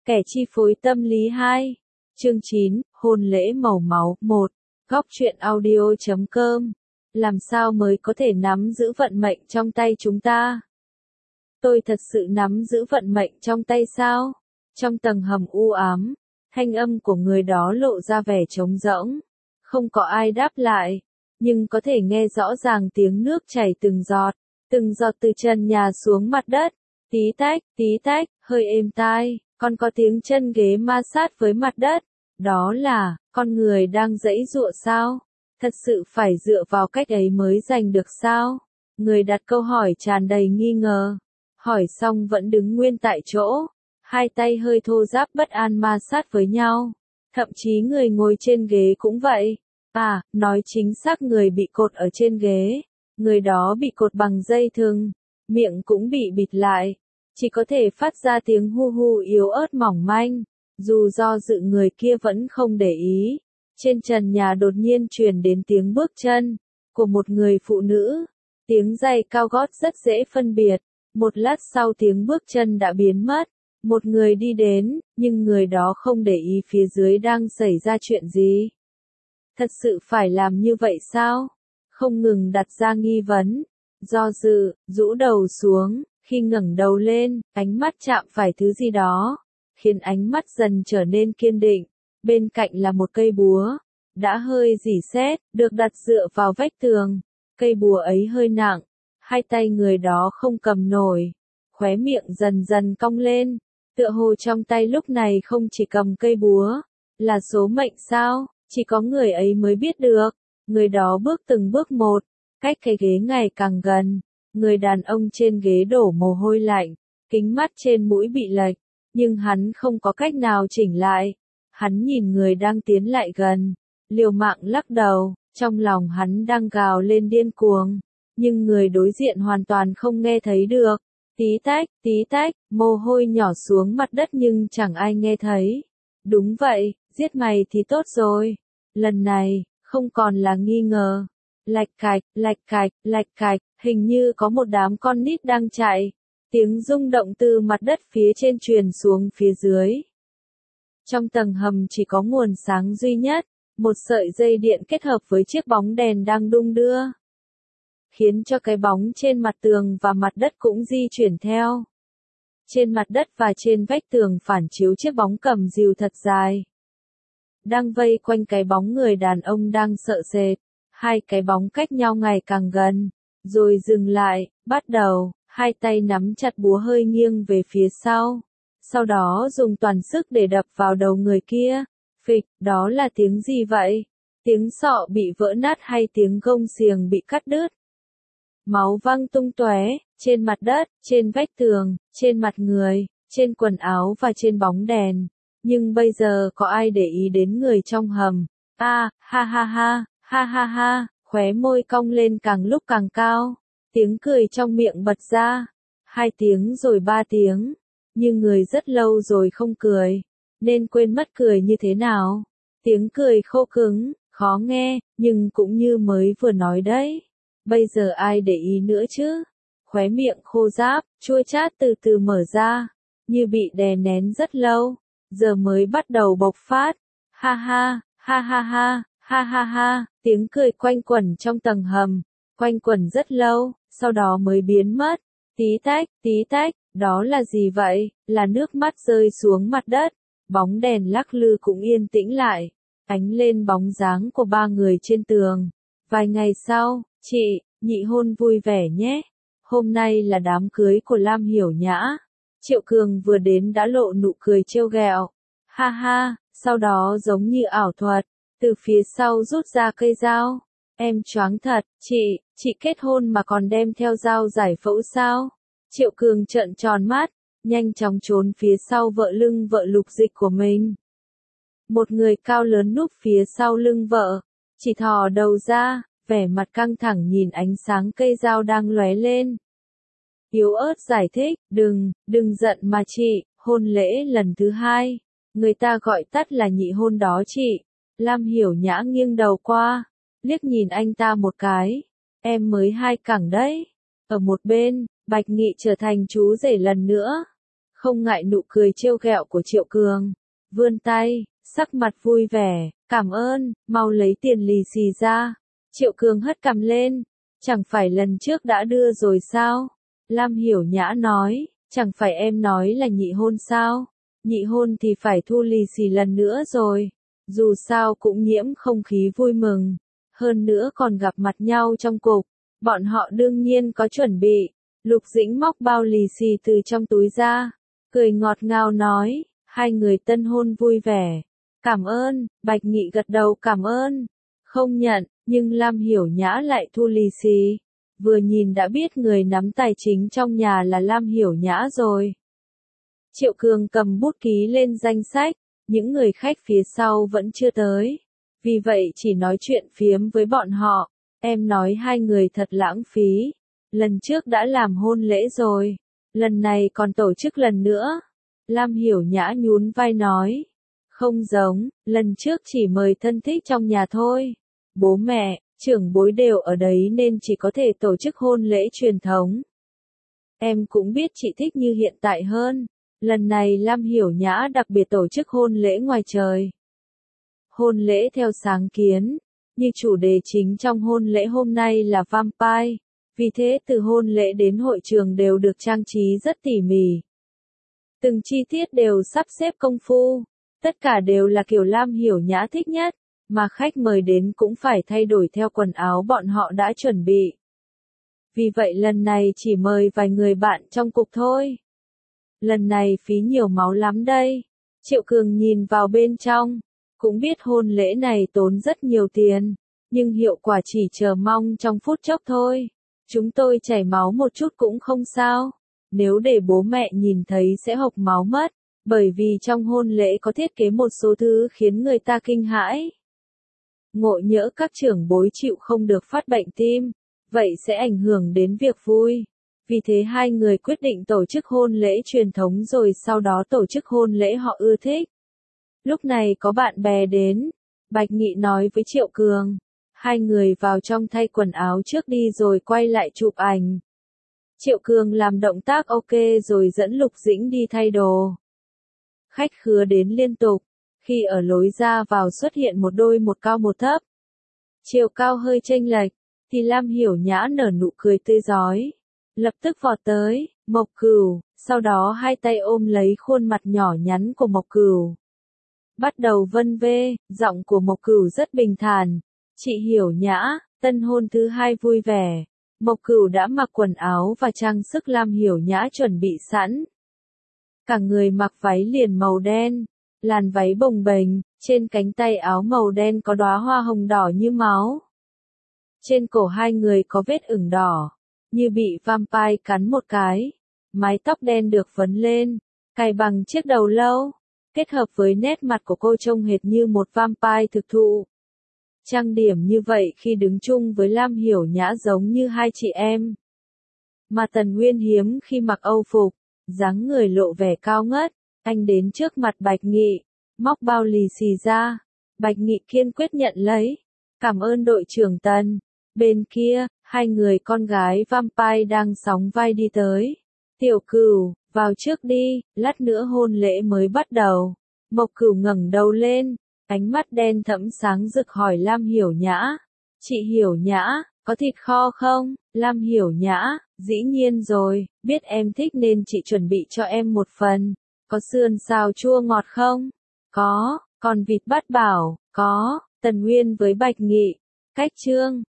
Kẻ chi phối tâm lý 2. Chương 9, hôn lễ màu máu 1. Góc truyện audio.com. Làm sao mới có thể nắm giữ vận mệnh trong tay chúng ta? Tôi thật sự nắm giữ vận mệnh trong tay sao? Trong tầng hầm u ám, thanh âm của người đó lộ ra vẻ trống rỗng. Không có ai đáp lại, nhưng có thể nghe rõ ràng tiếng nước chảy từng giọt từ trần nhà xuống mặt đất. Tí tách, hơi êm tai, còn có tiếng chân ghế ma sát với mặt đất. Đó là, con người đang giãy giụa sao? Thật sự phải dựa vào cách ấy mới giành được sao? Người đặt câu hỏi tràn đầy nghi ngờ. Hỏi xong vẫn đứng nguyên tại chỗ, hai tay hơi thô ráp bất an ma sát với nhau. Thậm chí người ngồi trên ghế cũng vậy. À, nói chính xác người bị cột ở trên ghế. Người đó bị cột bằng dây thừng, miệng cũng bị bịt lại. Chỉ có thể phát ra tiếng hu hu yếu ớt mỏng manh. Dù do dự người kia vẫn không để ý. Trên trần nhà đột nhiên truyền đến tiếng bước chân của một người phụ nữ. Tiếng giày cao gót rất dễ phân biệt. Một lát sau tiếng bước chân đã biến mất. Một người đi đến, nhưng người đó không để ý phía dưới đang xảy ra chuyện gì. Thật sự phải làm như vậy sao? Không ngừng đặt ra nghi vấn. Do dự, rũ đầu xuống, khi ngẩng đầu lên, ánh mắt chạm phải thứ gì đó, khiến ánh mắt dần trở nên kiên định. Bên cạnh là một cây búa, đã hơi rỉ sét, được đặt dựa vào vách tường. Cây búa ấy hơi nặng, hai tay người đó không cầm nổi, khóe miệng dần dần cong lên, tựa hồ trong tay lúc này không chỉ cầm cây búa, là số mệnh sao, chỉ có người ấy mới biết được. Người đó bước từng bước một, cách cái ghế ngày càng gần. Người đàn ông trên ghế đổ mồ hôi lạnh, kính mắt trên mũi bị lệch, nhưng hắn không có cách nào chỉnh lại. Hắn nhìn người đang tiến lại gần, liều mạng lắc đầu, trong lòng hắn đang gào lên điên cuồng, nhưng người đối diện hoàn toàn không nghe thấy được. Tí tách, mồ hôi nhỏ xuống mặt đất nhưng chẳng ai nghe thấy. Đúng vậy, giết mày thì tốt rồi. Lần này, không còn là nghi ngờ. Lạch cạch, hình như có một đám con nít đang chạy. Tiếng rung động từ mặt đất phía trên truyền xuống phía dưới. Trong tầng hầm chỉ có nguồn sáng duy nhất, một sợi dây điện kết hợp với chiếc bóng đèn đang đung đưa, khiến cho cái bóng trên mặt tường và mặt đất cũng di chuyển theo. Trên mặt đất và trên vách tường phản chiếu chiếc bóng cầm rìu thật dài, đang vây quanh cái bóng người đàn ông đang sợ sệt. Hai cái bóng cách nhau ngày càng gần, rồi dừng lại, bắt đầu, hai tay nắm chặt búa hơi nghiêng về phía sau. Sau đó dùng toàn sức để đập vào đầu người kia. Phịch, đó là tiếng gì vậy? Tiếng sọ bị vỡ nát hay tiếng gông xiềng bị cắt đứt? Máu văng tung tóe, trên mặt đất, trên vách tường, trên mặt người, trên quần áo và trên bóng đèn. Nhưng bây giờ có ai để ý đến người trong hầm? Ha, khóe môi cong lên càng lúc càng cao. Tiếng cười trong miệng bật ra. 2 tiếng rồi 3 tiếng. Nhưng người rất lâu rồi không cười, nên quên mất cười như thế nào. Tiếng cười khô cứng, khó nghe, nhưng cũng như mới vừa nói đấy. Bây giờ ai để ý nữa chứ? Khóe miệng khô ráp, chua chát từ từ mở ra, như bị đè nén rất lâu, giờ mới bắt đầu bộc phát. Ha, tiếng cười quanh quẩn trong tầng hầm, quanh quẩn rất lâu, sau đó mới biến mất. Tí tách, đó là gì vậy? Là nước mắt rơi xuống mặt đất. Bóng đèn lắc lư cũng yên tĩnh lại, ánh lên bóng dáng của 3 người trên tường. Vài ngày sau, chị, nhị hôn vui vẻ nhé. Hôm nay là đám cưới của Lam Hiểu Nhã. Triệu Cường vừa đến đã lộ nụ cười trêu ghẹo. Ha, sau đó giống như ảo thuật, từ phía sau rút ra cây dao. Em choáng thật, chị kết hôn mà còn đem theo dao giải phẫu sao? Triệu Cường trợn tròn mắt, nhanh chóng trốn phía sau vợ lưng vợ lục dịch của mình. Một người cao lớn núp phía sau lưng vợ, chỉ thò đầu ra, vẻ mặt căng thẳng nhìn ánh sáng cây dao đang lóe lên. Yếu ớt giải thích, đừng giận mà chị, hôn lễ lần thứ 2, người ta gọi tắt là nhị hôn đó chị. Lam Hiểu Nhã nghiêng đầu qua, liếc nhìn anh ta một cái. Em mới 2 cẳng đấy. Ở một bên, Bạch Nghị trở thành chú rể lần nữa. không ngại nụ cười trêu ghẹo của Triệu Cường. Vươn tay, sắc mặt vui vẻ, cảm ơn, mau lấy tiền lì xì ra. Triệu Cường hất cằm lên, chẳng phải lần trước đã đưa rồi sao? Lam Hiểu Nhã nói, chẳng phải em nói là nhị hôn sao? Nhị hôn thì phải thu lì xì lần nữa rồi. Dù sao cũng nhiễm không khí vui mừng. Hơn nữa còn gặp mặt nhau trong cục. Bọn họ đương nhiên có chuẩn bị. Lục Dĩnh móc bao lì xì từ trong túi ra. Cười ngọt ngào nói, hai người tân hôn vui vẻ. Cảm ơn, Bạch Nghị gật đầu cảm ơn. Không nhận, nhưng Lam Hiểu Nhã lại thu lì xì. Vừa nhìn đã biết người nắm tài chính trong nhà là Lam Hiểu Nhã rồi. Triệu Cường cầm bút ký lên danh sách, những người khách phía sau vẫn chưa tới. Vì vậy chỉ nói chuyện phiếm với bọn họ, em nói hai người thật lãng phí. Lần trước đã làm hôn lễ rồi, lần này còn tổ chức lần nữa. Lam Hiểu Nhã nhún vai nói, không giống, lần trước chỉ mời thân thích trong nhà thôi. Bố mẹ, trưởng bối đều ở đấy nên chỉ có thể tổ chức hôn lễ truyền thống. Em cũng biết chị thích như hiện tại hơn. Lần này Lam Hiểu Nhã đặc biệt tổ chức hôn lễ ngoài trời. Hôn lễ theo sáng kiến, như chủ đề chính trong hôn lễ hôm nay là vampire. Vì thế từ hôn lễ đến hội trường đều được trang trí rất tỉ mỉ. Từng chi tiết đều sắp xếp công phu. Tất cả đều là kiểu Lam Hiểu Nhã thích nhất. Mà khách mời đến cũng phải thay đổi theo quần áo bọn họ đã chuẩn bị. Vì vậy lần này chỉ mời vài người bạn trong cục thôi. Lần này phí nhiều máu lắm đây. Triệu Cường nhìn vào bên trong. Cũng biết hôn lễ này tốn rất nhiều tiền. Nhưng hiệu quả chỉ chờ mong trong phút chốc thôi. Chúng tôi chảy máu một chút cũng không sao. Nếu để bố mẹ nhìn thấy sẽ hộc máu mất. Bởi vì trong hôn lễ có thiết kế một số thứ khiến người ta kinh hãi. Ngộ nhỡ các trưởng bối chịu không được phát bệnh tim. Vậy sẽ ảnh hưởng đến việc vui. Vì thế hai người quyết định tổ chức hôn lễ truyền thống rồi sau đó tổ chức hôn lễ họ ưa thích. Lúc này có bạn bè đến. Bạch Nghị nói với Triệu Cường. Hai người vào trong thay quần áo trước đi rồi quay lại chụp ảnh. Triệu Cường làm động tác ok rồi dẫn Lục Dĩnh đi thay đồ. Khách khứa đến liên tục. Khi ở lối ra vào xuất hiện một đôi một cao một thấp. Chiều cao hơi chênh lệch. Thì Lam Hiểu Nhã nở nụ cười tươi rói. Lập tức vọt tới, Mộc Cửu, sau đó hai tay ôm lấy khuôn mặt nhỏ nhắn của Mộc Cửu. Bắt đầu vân vê, giọng của Mộc Cửu rất bình thản. Chị Hiểu Nhã, tân hôn thứ hai vui vẻ. Mộc Cửu đã mặc quần áo và trang sức Lam Hiểu Nhã chuẩn bị sẵn. Cả người mặc váy liền màu đen, làn váy bồng bềnh, trên cánh tay áo màu đen có đóa hoa hồng đỏ như máu. Trên cổ hai người có vết ửng đỏ, như bị vampire cắn một cái. Mái tóc đen được vấn lên, cài bằng chiếc đầu lâu, kết hợp với nét mặt của cô trông hệt như một vampire thực thụ. Trang điểm như vậy khi đứng chung với Lam Hiểu Nhã giống như hai chị em. Mà Tần Nguyên hiếm khi mặc Âu phục, dáng người lộ vẻ cao ngất, anh đến trước mặt Bạch Nghị, móc bao lì xì ra. Bạch Nghị kiên quyết nhận lấy. Cảm ơn đội trưởng Tần. Bên kia, hai người con gái vampire đang sóng vai đi tới. Tiểu Cửu, vào trước đi, lát nữa hôn lễ mới bắt đầu. Mộc Cửu ngẩng đầu lên, ánh mắt đen thẫm sáng rực hỏi Lam Hiểu Nhã. Chị Hiểu Nhã, có thịt kho không? Lam Hiểu Nhã, dĩ nhiên rồi, biết em thích nên chị chuẩn bị cho em một phần. Có sườn xào chua ngọt không? Có, còn vịt bát bảo, có. Tần Nguyên với Bạch Nghị. Cách chương